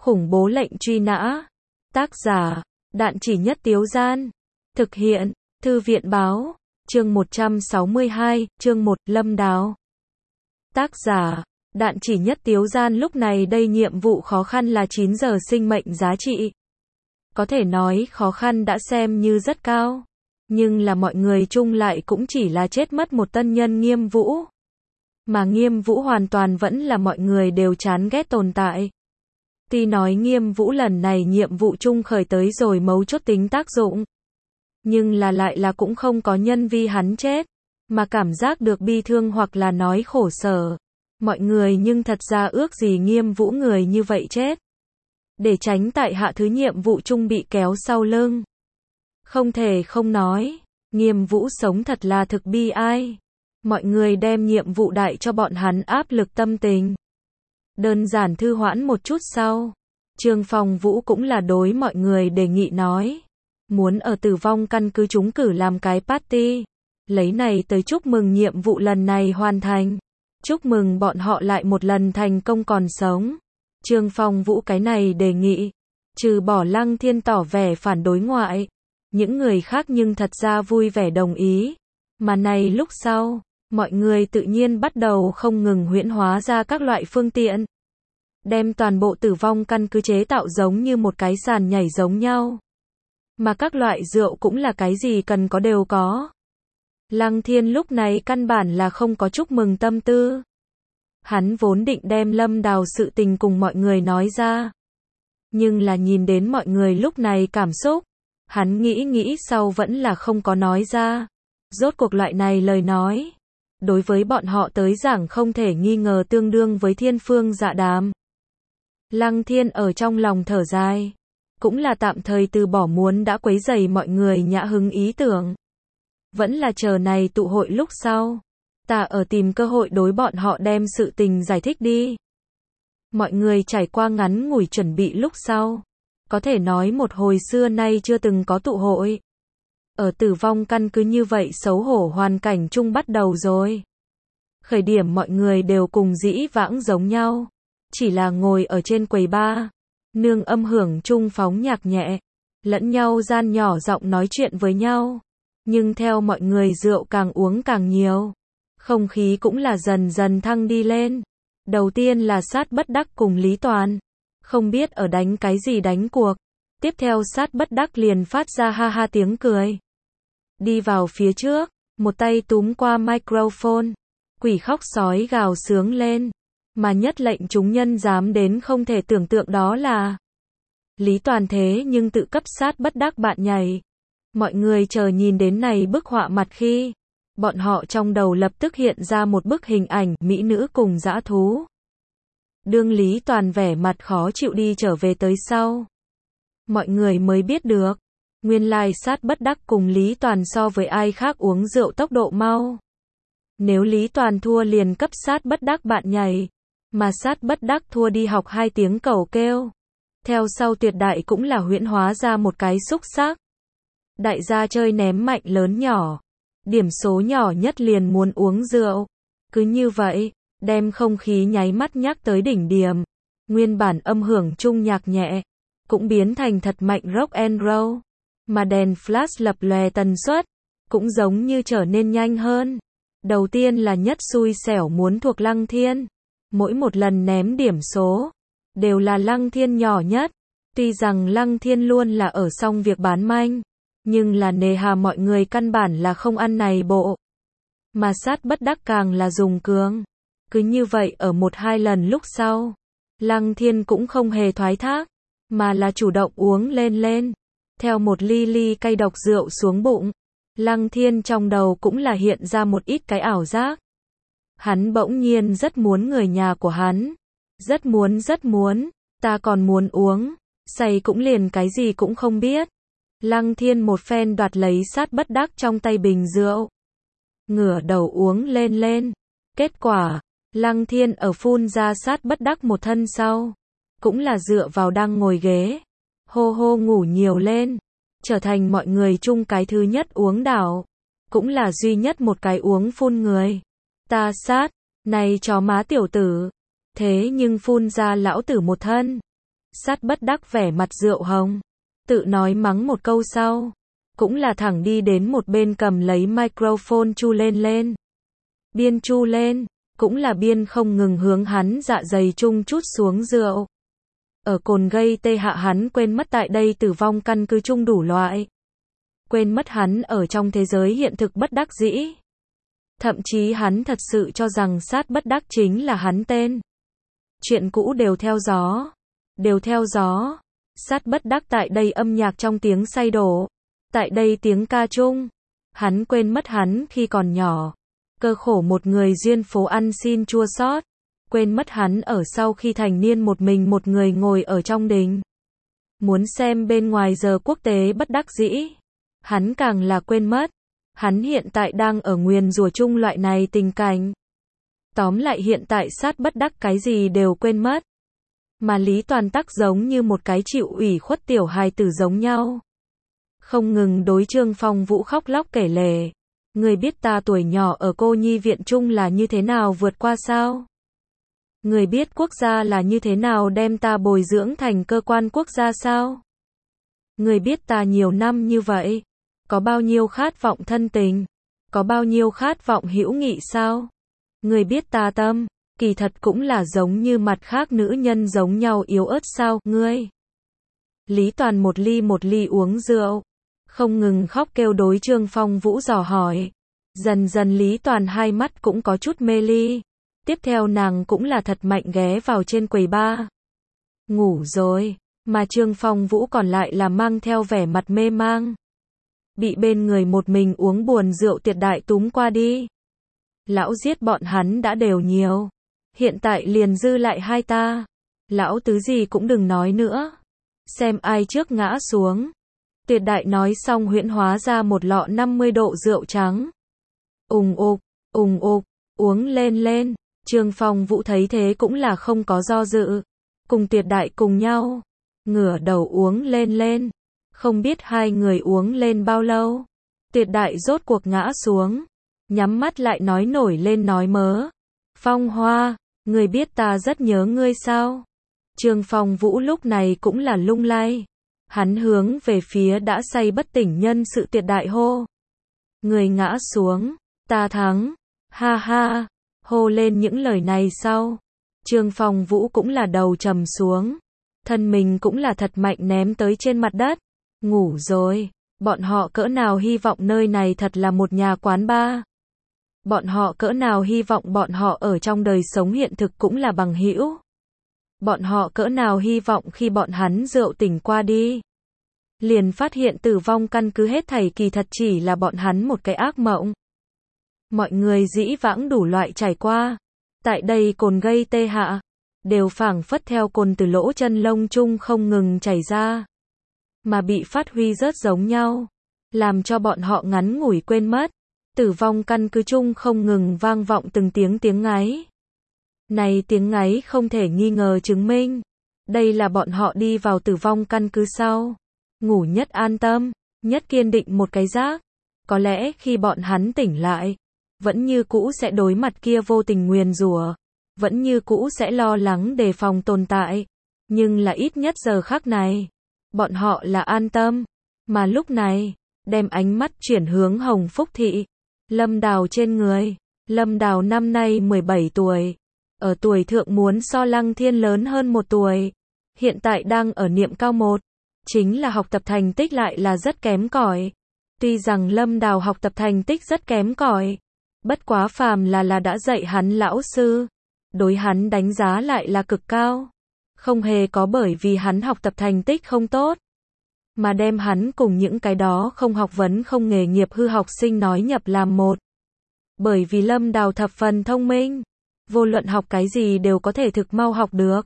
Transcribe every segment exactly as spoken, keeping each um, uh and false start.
Khủng bố lệnh truy nã. Tác giả, Đạn Chỉ Nhất Tiếu Gian. Thực hiện, Thư viện Báo. Chương một trăm sáu mươi hai, chương một, Lâm Đào. Tác giả, Đạn Chỉ Nhất Tiếu Gian. Lúc này đây nhiệm vụ khó khăn là chín giờ sinh mệnh giá trị. Có thể nói khó khăn đã xem như rất cao. Nhưng là mọi người chung lại cũng chỉ là chết mất một tân nhân Nghiêm Vũ. Mà Nghiêm Vũ hoàn toàn vẫn là mọi người đều chán ghét tồn tại. Tuy nói Nghiêm Vũ lần này nhiệm vụ chung khởi tới rồi mấu chốt tính tác dụng. Nhưng là lại là cũng không có nhân vi hắn chết. Mà cảm giác được bi thương hoặc là nói khổ sở. Mọi người nhưng thật ra ước gì Nghiêm Vũ người như vậy chết. Để tránh tại hạ thứ nhiệm vụ chung bị kéo sau lưng. Không thể không nói, Nghiêm Vũ sống thật là thực bi ai. Mọi người đem nhiệm vụ đại cho bọn hắn áp lực tâm tình. Đơn giản thư hoãn một chút sau, Trương Phong Vũ cũng là đối mọi người đề nghị nói. Muốn ở tử vong căn cứ chúng cử làm cái party. Lấy này tới chúc mừng nhiệm vụ lần này hoàn thành. Chúc mừng bọn họ lại một lần thành công còn sống. Trương Phong Vũ cái này đề nghị. Trừ bỏ Lăng Thiên tỏ vẻ phản đối ngoại. Những người khác nhưng thật ra vui vẻ đồng ý. Mà này lúc sau, mọi người tự nhiên bắt đầu không ngừng huyễn hóa ra các loại phương tiện. Đem toàn bộ tử vong căn cứ chế tạo giống như một cái sàn nhảy giống nhau. Mà các loại rượu cũng là cái gì cần có đều có. Lăng Thiên lúc này căn bản là không có chúc mừng tâm tư. Hắn vốn định đem Lâm Đào sự tình cùng mọi người nói ra. Nhưng là nhìn đến mọi người lúc này cảm xúc. Hắn nghĩ nghĩ sau vẫn là không có nói ra. Rốt cuộc loại này lời nói. Đối với bọn họ tới giảng không thể nghi ngờ tương đương với thiên phương dạ đàm. Lăng Thiên ở trong lòng thở dài. Cũng là tạm thời từ bỏ muốn đã quấy rầy mọi người nhã hứng ý tưởng. Vẫn là chờ này tụ hội lúc sau. Ta ở tìm cơ hội đối bọn họ đem sự tình giải thích đi. Mọi người trải qua ngắn ngủi chuẩn bị lúc sau. Có thể nói một hồi xưa nay chưa từng có tụ hội. Ở tử vong căn cứ như vậy xấu hổ hoàn cảnh chung bắt đầu rồi. Khởi điểm mọi người đều cùng dĩ vãng giống nhau. Chỉ là ngồi ở trên quầy bar. Nương âm hưởng chung phóng nhạc nhẹ. Lẫn nhau gian nhỏ giọng nói chuyện với nhau. Nhưng theo mọi người rượu càng uống càng nhiều. Không khí cũng là dần dần thăng đi lên. Đầu tiên là Sát Bất Đắc cùng Lý Toàn. Không biết ở đánh cái gì đánh cuộc. Tiếp theo Sát Bất Đắc liền phát ra ha ha tiếng cười. Đi vào phía trước, một tay túm qua microphone. Quỷ khóc sói gào sướng lên. Mà nhất lệnh chúng nhân dám đến không thể tưởng tượng đó là Lý Toàn thế nhưng tự cấp Sát Bất Đắc bạn nhảy. Mọi người chờ nhìn đến này bức họa mặt khi bọn họ trong đầu lập tức hiện ra một bức hình ảnh mỹ nữ cùng dã thú. Đương Lý Toàn vẻ mặt khó chịu đi trở về tới sau. Mọi người mới biết được. Nguyên lai Sát Bất Đắc cùng Lý Toàn so với ai khác uống rượu tốc độ mau. Nếu Lý Toàn thua liền cấp Sát Bất Đắc bạn nhảy. Mà Sát Bất Đắc thua đi học hai tiếng cẩu kêu. Theo sau tuyệt đại cũng là huyễn hóa ra một cái xúc xác. Đại gia chơi ném mạnh lớn nhỏ. Điểm số nhỏ nhất liền muốn uống rượu. Cứ như vậy, đem không khí nháy mắt nhắc tới đỉnh điểm. Nguyên bản âm hưởng chung nhạc nhẹ. Cũng biến thành thật mạnh rock and roll. Mà đèn flash lập lòe tần suất. Cũng giống như trở nên nhanh hơn. Đầu tiên là nhất xui xẻo muốn thuộc Lăng Thiên. Mỗi một lần ném điểm số. Đều là Lăng Thiên nhỏ nhất. Tuy rằng Lăng Thiên luôn là ở xong việc bán manh. Nhưng là nề hà mọi người căn bản là không ăn này bộ. Mà Sát Bất Đắc càng là dùng cường. Cứ như vậy ở một hai lần lúc sau. Lăng Thiên cũng không hề thoái thác. Mà là chủ động uống lên lên. Theo một ly ly cay độc rượu xuống bụng. Lăng Thiên trong đầu cũng là hiện ra một ít cái ảo giác. Hắn bỗng nhiên rất muốn người nhà của hắn. Rất muốn rất muốn. Ta còn muốn uống. Say cũng liền cái gì cũng không biết. Lăng Thiên một phen đoạt lấy Sát Bất Đắc trong tay bình rượu. Ngửa đầu uống lên lên. Kết quả, Lăng Thiên ở phun ra Sát Bất Đắc một thân sau. Cũng là dựa vào đang ngồi ghế. Hô hô ngủ nhiều lên. Trở thành mọi người chung cái thứ nhất uống đảo. Cũng là duy nhất một cái uống phun người. Ta Sát, này chó má tiểu tử. Thế nhưng phun ra lão tử một thân. Sát bất đắc vẻ mặt rượu hồng, tự nói mắng một câu sau, cũng là thẳng đi đến một bên cầm lấy microphone chu lên lên. Biên chu lên, cũng là biên không ngừng hướng hắn dạ dày chung chút xuống rượu. Ở cồn gây tê hạ hắn quên mất tại đây tử vong căn cứ chung đủ loại. Quên mất hắn ở trong thế giới hiện thực bất đắc dĩ. Thậm chí hắn thật sự cho rằng sát bất đắc chính là hắn tên. Chuyện cũ đều theo gió. Đều theo gió. Sát bất đắc tại đây âm nhạc trong tiếng say đổ. Tại đây tiếng ca chung. Hắn quên mất hắn khi còn nhỏ. Cơ khổ một người duyên phố ăn xin chua xót. Quên mất hắn ở sau khi thành niên một mình một người ngồi ở trong đình. Muốn xem bên ngoài giờ quốc tế bất đắc dĩ. Hắn càng là quên mất. Hắn hiện tại đang ở nguyền rủa chung loại này tình cảnh. Tóm lại hiện tại sát bất đắc cái gì đều quên mất. Mà Lý Toàn Tắc giống như một cái chịu ủy khuất tiểu hài tử giống nhau. Không ngừng đối Trương Phong Vũ khóc lóc kể lể. Người biết ta tuổi nhỏ ở cô nhi viện chung là như thế nào vượt qua sao? Người biết quốc gia là như thế nào đem ta bồi dưỡng thành cơ quan quốc gia sao? Người biết ta nhiều năm như vậy, có bao nhiêu khát vọng thân tình, có bao nhiêu khát vọng hữu nghị sao? Người biết ta tâm, kỳ thật cũng là giống như mặt khác nữ nhân giống nhau yếu ớt sao? Ngươi. Lý Toàn một ly một ly uống rượu, không ngừng khóc kêu đối Trương Phong Vũ dò hỏi. Dần dần Lý Toàn hai mắt cũng có chút mê ly. Tiếp theo nàng cũng là thật mạnh ghé vào trên quầy bar. Ngủ rồi, mà Trương Phong Vũ còn lại là mang theo vẻ mặt mê mang. Bị bên người một mình uống buồn rượu tiệt đại túm qua đi. Lão giết bọn hắn đã đều nhiều. Hiện tại liền dư lại hai ta. Lão tứ gì cũng đừng nói nữa. Xem ai trước ngã xuống. Tiệt đại nói xong huyễn hóa ra một lọ năm mươi độ rượu trắng. Ùng ục, ùng ục, uống lên lên. Trương Phong Vũ thấy thế cũng là không có do dự. Cùng Tiệt đại cùng nhau. Ngửa đầu uống lên lên. Không biết hai người uống lên bao lâu. Tiệt đại rốt cuộc ngã xuống. Nhắm mắt lại nói nổi lên nói mớ. Phong Hoa, người biết ta rất nhớ ngươi sao? Trương Phong Vũ lúc này cũng là lung lay. Hắn hướng về phía đã say bất tỉnh nhân sự Tiệt đại hô. Người ngã xuống, ta thắng. Ha ha. Hô lên những lời này sau. Trương Phong Vũ cũng là đầu trầm xuống. Thân mình cũng là thật mạnh ném tới trên mặt đất. Ngủ rồi. Bọn họ cỡ nào hy vọng nơi này thật là một nhà quán bar. Bọn họ cỡ nào hy vọng bọn họ ở trong đời sống hiện thực cũng là bằng hữu. Bọn họ cỡ nào hy vọng khi bọn hắn rượu tỉnh qua đi. Liền phát hiện tử vong căn cứ hết thảy kỳ thật chỉ là bọn hắn một cái ác mộng. Mọi người dĩ vãng đủ loại trải qua. Tại đây cồn gây tê hạ. Đều phảng phất theo cồn từ lỗ chân lông chung không ngừng chảy ra. Mà bị phát huy rất giống nhau. Làm cho bọn họ ngắn ngủi quên mất. Tử vong căn cứ chung không ngừng vang vọng từng tiếng tiếng ngáy. Này tiếng ngáy không thể nghi ngờ chứng minh. Đây là bọn họ đi vào tử vong căn cứ sau. Ngủ nhất an tâm, nhất kiên định một cái giác. Có lẽ khi bọn hắn tỉnh lại. Vẫn như cũ sẽ đối mặt kia vô tình nguyền rủa. Vẫn như cũ sẽ lo lắng đề phòng tồn tại. Nhưng là ít nhất giờ khắc này. Bọn họ là an tâm. Mà lúc này, đem ánh mắt chuyển hướng Hồng Phúc Thị. Lâm Đào trên người. Lâm Đào năm nay mười bảy tuổi. Ở tuổi thượng muốn so Lăng Thiên lớn hơn một tuổi. Hiện tại đang ở niệm cao một. Chính là học tập thành tích lại là rất kém cỏi. Tuy rằng Lâm Đào học tập thành tích rất kém cỏi. Bất quá phàm là là đã dạy hắn lão sư. Đối hắn đánh giá lại là cực cao. Không hề có bởi vì hắn học tập thành tích không tốt. Mà đem hắn cùng những cái đó không học vấn không nghề nghiệp hư học sinh nói nhập làm một. Bởi vì Lâm Đào thập phần thông minh. Vô luận học cái gì đều có thể thực mau học được.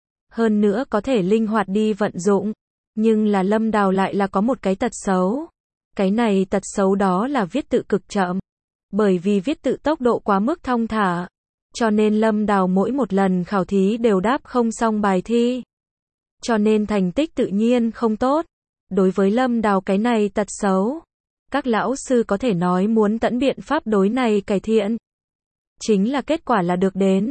Hơn nữa có thể linh hoạt đi vận dụng. Nhưng là Lâm Đào lại là có một cái tật xấu. Cái này tật xấu đó là viết tự cực chậm. Bởi vì viết tự tốc độ quá mức thong thả. Cho nên Lâm Đào mỗi một lần khảo thí đều đáp không xong bài thi. Cho nên thành tích tự nhiên không tốt. Đối với Lâm Đào cái này tật xấu. Các lão sư có thể nói muốn tận biện pháp đối này cải thiện. Chính là kết quả là được đến.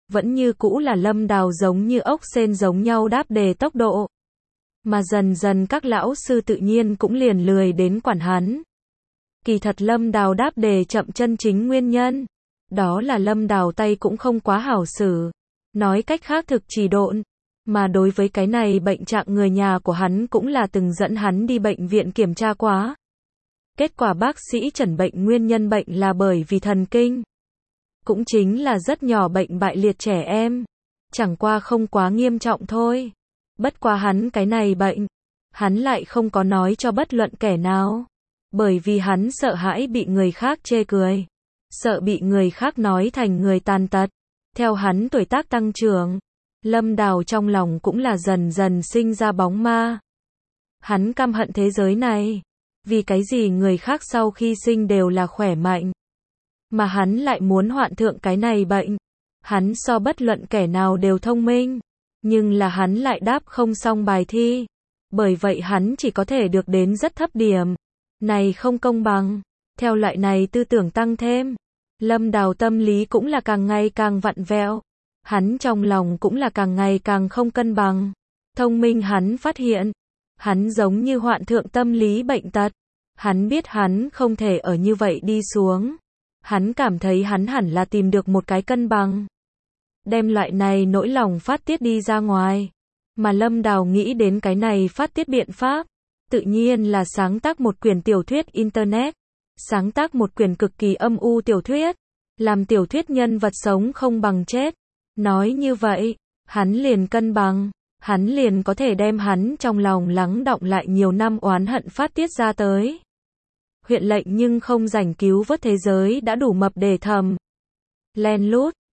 vẫn như cũ là Lâm Đào giống như ốc sên giống nhau đáp đề tốc độ. Mà dần dần các lão sư tự nhiên cũng liền lười đến quản hắn. Kỳ thật Lâm Đào đáp đề chậm chân chính nguyên nhân. Đó là Lâm Đào tay cũng không quá hảo xử. Nói cách khác thực trì độn. Mà đối với cái này bệnh trạng người nhà của hắn cũng là từng dẫn hắn đi bệnh viện kiểm tra quá. Kết quả bác sĩ chẩn bệnh nguyên nhân bệnh là bởi vì thần kinh. Cũng chính là rất nhỏ bệnh bại liệt trẻ em. Chẳng qua không quá nghiêm trọng thôi. Bất quá hắn cái này bệnh, hắn lại không có nói cho bất luận kẻ nào. Bởi vì hắn sợ hãi bị người khác chê cười. Sợ bị người khác nói thành người tàn tật. Theo hắn tuổi tác tăng trưởng, Lâm Đào trong lòng cũng là dần dần sinh ra bóng ma. Hắn căm hận thế giới này. Vì cái gì người khác sau khi sinh đều là khỏe mạnh. Mà hắn lại muốn hoạn thượng cái này bệnh. Hắn so bất luận kẻ nào đều thông minh. Nhưng là hắn lại đáp không xong bài thi. Bởi vậy hắn chỉ có thể được đến rất thấp điểm. Này không công bằng. Theo loại này tư tưởng tăng thêm. Lâm Đào tâm lý cũng là càng ngày càng vặn vẹo. Hắn trong lòng cũng là càng ngày càng không cân bằng. Thông minh hắn phát hiện. Hắn giống như hoạn thượng tâm lý bệnh tật. Hắn biết hắn không thể ở như vậy đi xuống. Hắn cảm thấy hắn hẳn là tìm được một cái cân bằng. Đem loại này nỗi lòng phát tiết đi ra ngoài. Mà Lâm Đào nghĩ đến cái này phát tiết biện pháp. Tự nhiên là sáng tác một quyển tiểu thuyết Internet. Sáng tác một quyển cực kỳ âm u tiểu thuyết. Làm tiểu thuyết nhân vật sống không bằng chết. Nói như vậy, hắn liền cân bằng. Hắn liền có thể đem hắn trong lòng lắng đọng lại nhiều năm oán hận phát tiết ra tới. Huyện lệnh nhưng không rảnh cứu vớt thế giới đã đủ mập để thầm. Len lút.